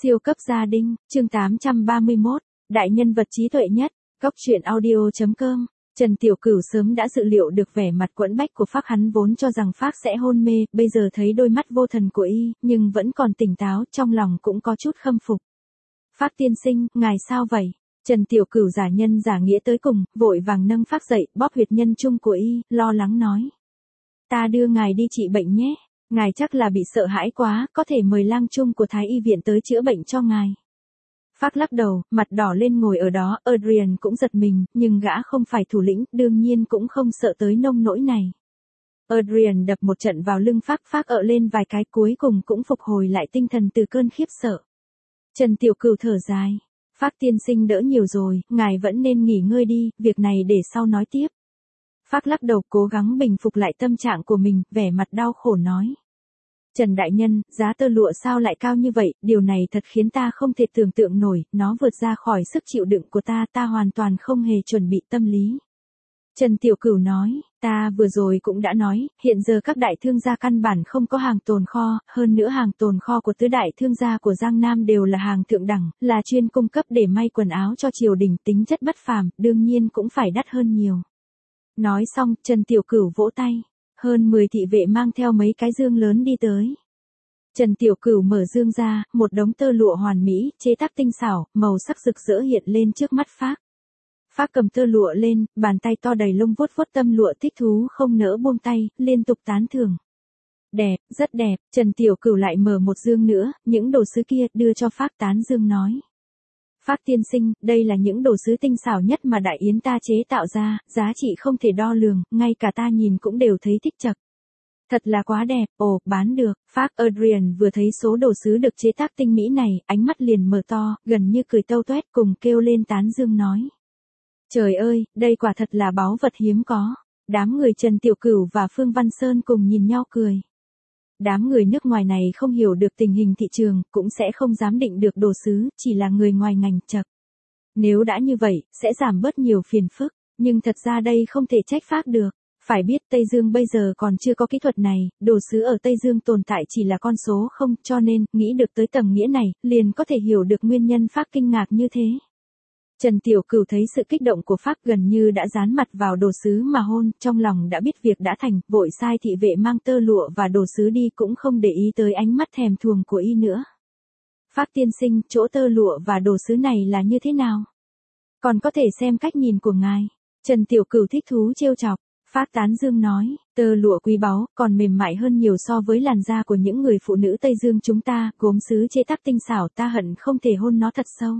Siêu cấp gia đình, chương 831, đại nhân vật trí tuệ nhất, góc truyện audio.com. Trần Tiểu Cửu sớm đã dự liệu được vẻ mặt quẫn bách của Phác, hắn vốn cho rằng Phác sẽ hôn mê, bây giờ thấy đôi mắt vô thần của y, nhưng vẫn còn tỉnh táo, trong lòng cũng có chút khâm phục. Phác tiên sinh, ngài sao vậy? Trần Tiểu Cửu giả nhân giả nghĩa tới cùng, vội vàng nâng Phác dậy, bóp huyệt nhân trung của y, lo lắng nói. Ta đưa ngài đi trị bệnh nhé. Ngài chắc là bị sợ hãi quá, có thể mời lang trung của Thái y viện tới chữa bệnh cho ngài. Phác lắc đầu, mặt đỏ lên ngồi ở đó, Adrian cũng giật mình, nhưng gã không phải thủ lĩnh, đương nhiên cũng không sợ tới nông nỗi này. Adrian đập một trận vào lưng Phác, Phác ợ lên vài cái, cuối cùng cũng phục hồi lại tinh thần từ cơn khiếp sợ. Trần Tiểu Cửu thở dài. Phác tiên sinh đỡ nhiều rồi, ngài vẫn nên nghỉ ngơi đi, việc này để sau nói tiếp. Phác lắc đầu cố gắng bình phục lại tâm trạng của mình, vẻ mặt đau khổ nói. Trần đại nhân, giá tơ lụa sao lại cao như vậy, điều này thật khiến ta không thể tưởng tượng nổi, nó vượt ra khỏi sức chịu đựng của ta hoàn toàn không hề chuẩn bị tâm lý. Trần Tiểu Cửu nói, ta vừa rồi cũng đã nói, hiện giờ các đại thương gia căn bản không có hàng tồn kho, hơn nữa hàng tồn kho của tứ đại thương gia của Giang Nam đều là hàng thượng đẳng, là chuyên cung cấp để may quần áo cho triều đình, tính chất bất phàm, đương nhiên cũng phải đắt hơn nhiều. Nói xong, Trần Tiểu Cửu vỗ tay. Hơn 10 thị vệ mang theo mấy cái dương lớn đi tới. Trần Tiểu Cửu mở dương ra, một đống tơ lụa hoàn mỹ, chế tác tinh xảo, màu sắc rực rỡ hiện lên trước mắt Phác. Phác cầm tơ lụa lên, bàn tay to đầy lông vuốt vuốt tấm lụa, thích thú không nỡ buông tay, liên tục tán thưởng. Đẹp, rất đẹp. Trần Tiểu Cửu lại mở một dương nữa, những đồ sứ kia, đưa cho Phác, tán dương nói. Phác tiên sinh, đây là những đồ sứ tinh xảo nhất mà đại yến ta chế tạo ra, giá trị không thể đo lường, ngay cả ta nhìn cũng đều thấy thích chật. Thật là quá đẹp, bán được. Phác Adrian vừa thấy số đồ sứ được chế tác tinh mỹ này, ánh mắt liền mở to, gần như cười tâu toét, cùng kêu lên tán dương nói. Trời ơi, đây quả thật là báu vật hiếm có. Đám người Trần Tiểu Cửu và Phương Văn Sơn cùng nhìn nhau cười. Đám người nước ngoài này không hiểu được tình hình thị trường, cũng sẽ không dám định được đồ sứ, chỉ là người ngoài ngành chật. Nếu đã như vậy, sẽ giảm bớt nhiều phiền phức, nhưng thật ra đây không thể trách Phác được. Phải biết Tây Dương bây giờ còn chưa có kỹ thuật này, đồ sứ ở Tây Dương tồn tại chỉ là con số không, cho nên, nghĩ được tới tầng nghĩa này, liền có thể hiểu được nguyên nhân Phác kinh ngạc như thế. Trần Tiểu Cửu thấy sự kích động của Phác gần như đã dán mặt vào đồ sứ mà hôn, trong lòng đã biết việc đã thành, vội sai thị vệ mang tơ lụa và đồ sứ đi, cũng không để ý tới ánh mắt thèm thuồng của y nữa. Phác tiên sinh, chỗ tơ lụa và đồ sứ này là như thế nào? Còn có thể xem cách nhìn của ngài. Trần Tiểu Cửu thích thú trêu chọc. Phác tán dương nói, tơ lụa quý báu, còn mềm mại hơn nhiều so với làn da của những người phụ nữ Tây Dương chúng ta, gốm sứ chế tác tinh xảo, ta hận không thể hôn nó thật sâu.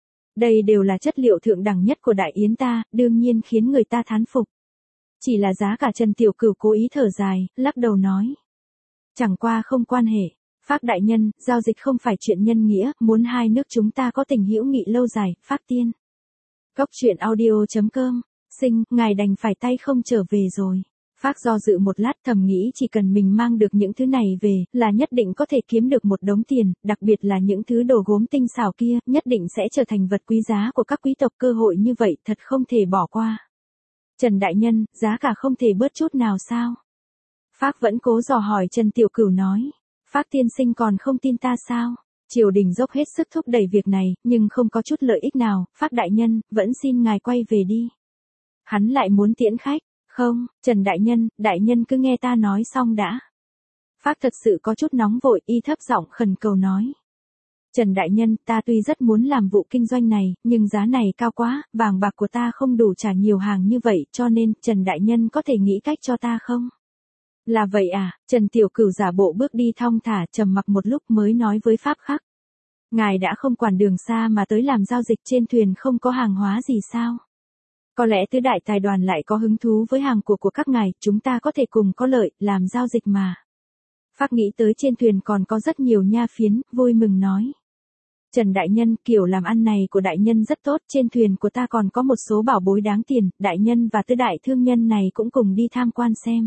Đây đều là chất liệu thượng đẳng nhất của đại yến ta, đương nhiên khiến người ta thán phục. Chỉ là giá cả. Trần Tiểu Cửu cố ý thở dài, lắc đầu nói. Chẳng qua không quan hệ. Phác đại nhân, giao dịch không phải chuyện nhân nghĩa, muốn hai nước chúng ta có tình hữu nghị lâu dài, Phác tiên. Góc truyện audio.com. Ngài đành phải tay không trở về rồi. Phác do dự một lát, thầm nghĩ chỉ cần mình mang được những thứ này về, là nhất định có thể kiếm được một đống tiền, đặc biệt là những thứ đồ gốm tinh xảo kia, nhất định sẽ trở thành vật quý giá của các quý tộc, cơ hội như vậy thật không thể bỏ qua. Trần đại nhân, giá cả không thể bớt chút nào sao? Phác vẫn cố dò hỏi. Trần Tiểu Cửu nói. Phác tiên sinh còn không tin ta sao? Triều đình dốc hết sức thúc đẩy việc này, nhưng không có chút lợi ích nào, Phác đại nhân, vẫn xin ngài quay về đi. Hắn lại muốn tiễn khách. Không, Trần đại nhân cứ nghe ta nói xong đã. Phác thật sự có chút nóng vội, y thấp giọng khẩn cầu nói. Trần đại nhân, ta tuy rất muốn làm vụ kinh doanh này, nhưng giá này cao quá, vàng bạc của ta không đủ trả nhiều hàng như vậy, cho nên, Trần đại nhân có thể nghĩ cách cho ta không? Là vậy à? Trần Tiểu Cửu giả bộ bước đi thong thả, trầm mặc một lúc mới nói với Phác khắc. Ngài đã không quản đường xa mà tới làm giao dịch, trên thuyền không có hàng hóa gì sao? Có lẽ tứ đại tài đoàn lại có hứng thú với hàng của các ngài, chúng ta có thể cùng có lợi, làm giao dịch mà. Phác nghĩ tới trên thuyền còn có rất nhiều nha phiến, vui mừng nói. Trần đại nhân, kiểu làm ăn này của đại nhân rất tốt, trên thuyền của ta còn có một số bảo bối đáng tiền, đại nhân và tứ đại thương nhân này cũng cùng đi tham quan xem.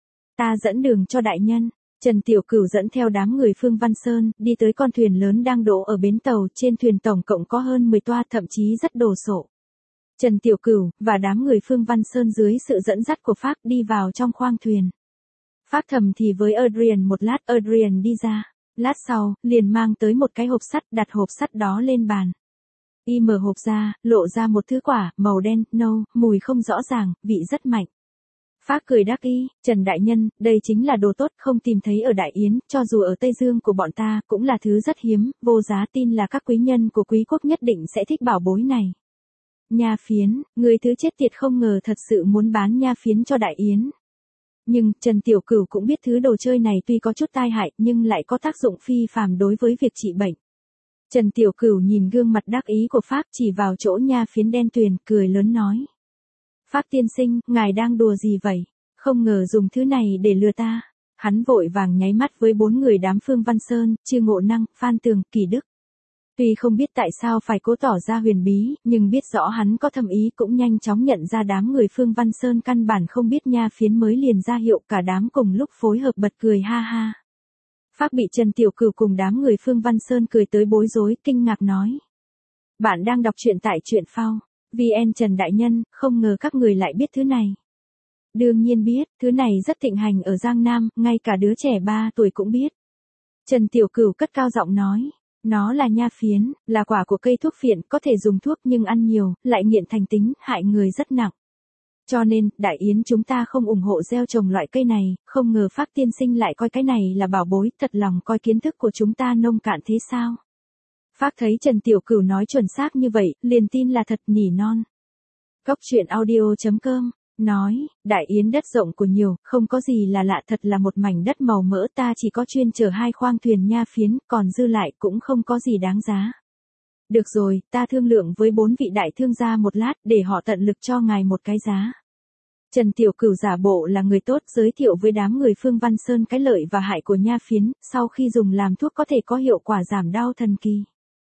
Ta dẫn đường cho đại nhân. Trần Tiểu Cửu dẫn theo đám người Phương Văn Sơn, đi tới con thuyền lớn đang đỗ ở bến tàu, trên thuyền tổng cộng có hơn 10 toa, thậm chí rất đồ sộ. Trần Tiểu Cửu và đám người Phương Văn Sơn dưới sự dẫn dắt của Phác đi vào trong khoang thuyền. Phác thầm thì với Adrian một lát, Adrian đi ra. Lát sau, liền mang tới một cái hộp sắt, đặt hộp sắt đó lên bàn. Y mở hộp ra, lộ ra một thứ quả, màu đen, nâu, mùi không rõ ràng, vị rất mạnh. Phác cười đắc ý, Trần đại nhân, đây chính là đồ tốt không tìm thấy ở Đại Yến, cho dù ở Tây Dương của bọn ta, cũng là thứ rất hiếm, vô giá, tin là các quý nhân của quý quốc nhất định sẽ thích bảo bối này. Nha phiến, người thứ chết tiệt không ngờ thật sự muốn bán nha phiến cho Đại Yến. Nhưng, Trần Tiểu Cửu cũng biết thứ đồ chơi này tuy có chút tai hại, nhưng lại có tác dụng phi phàm đối với việc trị bệnh. Trần Tiểu Cửu nhìn gương mặt đắc ý của Phác chỉ vào chỗ nha phiến đen tuyền, cười lớn nói. Phác tiên sinh, ngài đang đùa gì vậy? Không ngờ dùng thứ này để lừa ta. Hắn vội vàng nháy mắt với 4 người đám Phương Văn Sơn, Trư Ngộ Năng, Phan Tường, Kỳ Đức. Tuy không biết tại sao phải cố tỏ ra huyền bí, nhưng biết rõ hắn có thâm ý cũng nhanh chóng nhận ra đám người Phương Văn Sơn căn bản không biết nha phiến mới liền ra hiệu, cả đám cùng lúc phối hợp bật cười ha ha. Phác bị Trần Tiểu Cửu cùng đám người Phương Văn Sơn cười tới bối rối, kinh ngạc nói. Bạn đang đọc truyện tại truyện phao. VN Trần đại nhân, không ngờ các người lại biết thứ này. Đương nhiên biết, thứ này rất thịnh hành ở Giang Nam, ngay cả đứa trẻ 3 tuổi cũng biết. Trần Tiểu Cửu cất cao giọng nói. Nó là nha phiến, là quả của cây thuốc phiện, có thể dùng thuốc nhưng ăn nhiều, lại nghiện thành tính, hại người rất nặng. Cho nên, Đại Yến chúng ta không ủng hộ gieo trồng loại cây này, không ngờ Phác tiên sinh lại coi cái này là bảo bối, thật lòng coi kiến thức của chúng ta nông cạn thế sao? Phác thấy Trần Tiểu Cửu nói chuẩn xác như vậy, liền tin là thật, nỉ non. Cốc truyện audio.com nói, Đại Yến đất rộng của nhiều, không có gì là lạ, thật là một mảnh đất màu mỡ, ta chỉ có chuyên chở 2 khoang thuyền nha phiến, còn dư lại cũng không có gì đáng giá. Được rồi, ta thương lượng với 4 vị đại thương gia một lát, để họ tận lực cho ngài một cái giá. Trần Tiểu Cửu giả bộ là người tốt, giới thiệu với đám người Phương Văn Sơn cái lợi và hại của nha phiến, sau khi dùng làm thuốc có thể có hiệu quả giảm đau thần kỳ.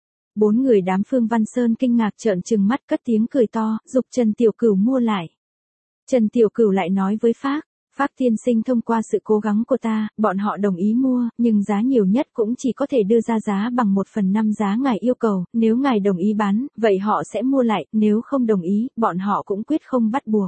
4 người đám Phương Văn Sơn kinh ngạc trợn trừng mắt, cất tiếng cười to, giục Trần Tiểu Cửu mua lại. Trần Tiểu Cửu lại nói với Phác, Phác tiên sinh, thông qua sự cố gắng của ta, bọn họ đồng ý mua, nhưng giá nhiều nhất cũng chỉ có thể đưa ra giá bằng 1/5 giá ngài yêu cầu, nếu ngài đồng ý bán, vậy họ sẽ mua lại, nếu không đồng ý, bọn họ cũng quyết không bắt buộc.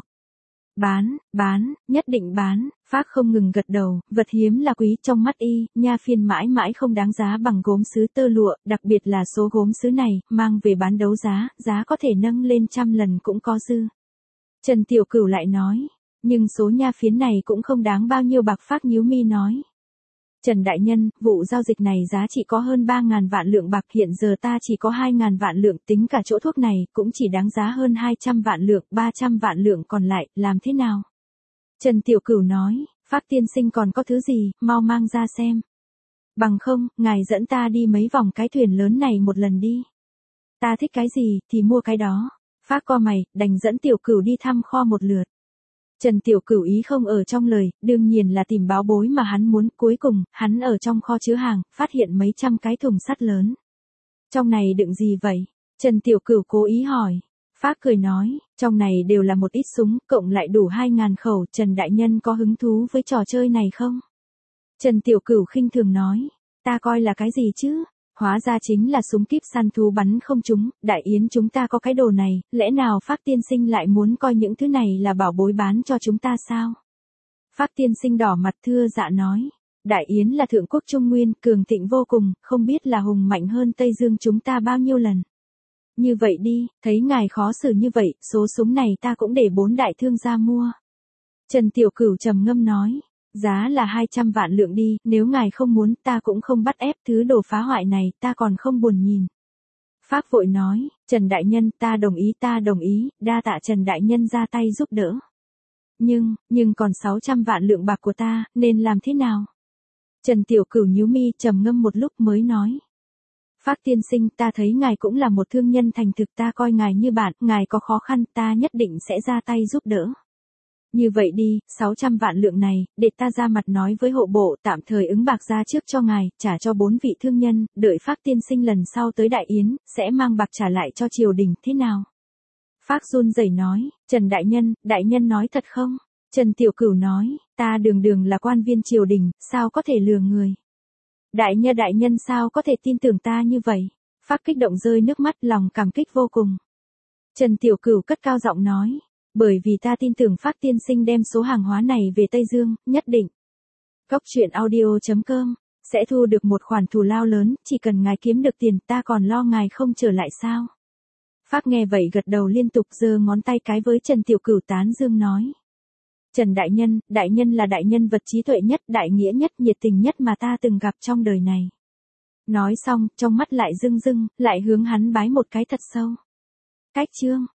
Bán, nhất định bán, Phác không ngừng gật đầu, vật hiếm là quý, trong mắt y, nha phiên mãi mãi không đáng giá bằng gốm sứ tơ lụa, đặc biệt là số gốm sứ này, mang về bán đấu giá, giá có thể nâng lên 100 lần cũng có dư. Trần Tiểu Cửu lại nói, nhưng số nha phiến này cũng không đáng bao nhiêu bạc. Phác nhíu mi nói. Trần đại nhân, vụ giao dịch này giá trị có hơn 3.000 vạn lượng bạc, hiện giờ ta chỉ có 2.000 vạn lượng, tính cả chỗ thuốc này, cũng chỉ đáng giá hơn 200 vạn lượng, 300 vạn lượng còn lại, làm thế nào? Trần Tiểu Cửu nói, Phác tiên sinh còn có thứ gì, mau mang ra xem. Bằng không, ngài dẫn ta đi mấy vòng cái thuyền lớn này một lần đi. Ta thích cái gì, thì mua cái đó. Phác co mày, đành dẫn Tiểu Cửu đi thăm kho một lượt. Trần Tiểu Cửu ý không ở trong lời, đương nhiên là tìm báo bối mà hắn muốn, cuối cùng, hắn ở trong kho chứa hàng, phát hiện mấy trăm cái thùng sắt lớn. Trong này đựng gì vậy? Trần Tiểu Cửu cố ý hỏi. Phác cười nói, trong này đều là một ít súng, cộng lại đủ 2.000 khẩu, Trần đại nhân có hứng thú với trò chơi này không? Trần Tiểu Cửu khinh thường nói, ta coi là cái gì chứ? Hóa ra chính là súng kíp săn thú bắn không trúng, Đại Yến chúng ta có cái đồ này, lẽ nào Phác tiên sinh lại muốn coi những thứ này là bảo bối bán cho chúng ta sao? Phác tiên sinh đỏ mặt thưa dạ nói, Đại Yến là thượng quốc Trung Nguyên, cường thịnh vô cùng, không biết là hùng mạnh hơn Tây Dương chúng ta bao nhiêu lần. Như vậy đi, thấy ngài khó xử như vậy, số súng này ta cũng để 4 đại thương gia mua. Trần Tiểu Cửu trầm ngâm nói. Giá là 200 vạn lượng đi, nếu ngài không muốn, ta cũng không bắt ép, thứ đồ phá hoại này, ta còn không buồn nhìn. Phác vội nói, Trần đại nhân, ta đồng ý, đa tạ Trần đại nhân ra tay giúp đỡ. Nhưng còn 600 vạn lượng bạc của ta, nên làm thế nào? Trần Tiểu Cửu nhíu mi, trầm ngâm một lúc mới nói. Phác tiên sinh, ta thấy ngài cũng là một thương nhân thành thực, ta coi ngài như bạn, ngài có khó khăn, ta nhất định sẽ ra tay giúp đỡ. Như vậy đi, 600 vạn lượng này, để ta ra mặt nói với hộ bộ, tạm thời ứng bạc ra trước cho ngài, trả cho 4 vị thương nhân, đợi Phác tiên sinh lần sau tới Đại Yến, sẽ mang bạc trả lại cho triều đình, thế nào? Phác run rẩy nói, Trần đại nhân nói thật không? Trần Tiểu Cửu nói, ta đường là quan viên triều đình, sao có thể lừa người? Đại nhân sao có thể tin tưởng ta như vậy? Phác kích động rơi nước mắt, lòng cảm kích vô cùng. Trần Tiểu Cửu cất cao giọng nói, bởi vì ta tin tưởng Phác tiên sinh đem số hàng hóa này về Tây Dương, nhất định. Cốc truyện audio.com Sẽ thu được một khoản thù lao lớn, chỉ cần ngài kiếm được tiền ta còn lo ngài không trở lại sao. Phác nghe vậy gật đầu liên tục giơ ngón tay cái với Trần Tiểu Cửu tán dương nói. Trần đại nhân là đại nhân vật trí tuệ nhất, đại nghĩa nhất, nhiệt tình nhất mà ta từng gặp trong đời này. Nói xong, trong mắt lại rưng rưng, lại hướng hắn bái một cái thật sâu. Cách chương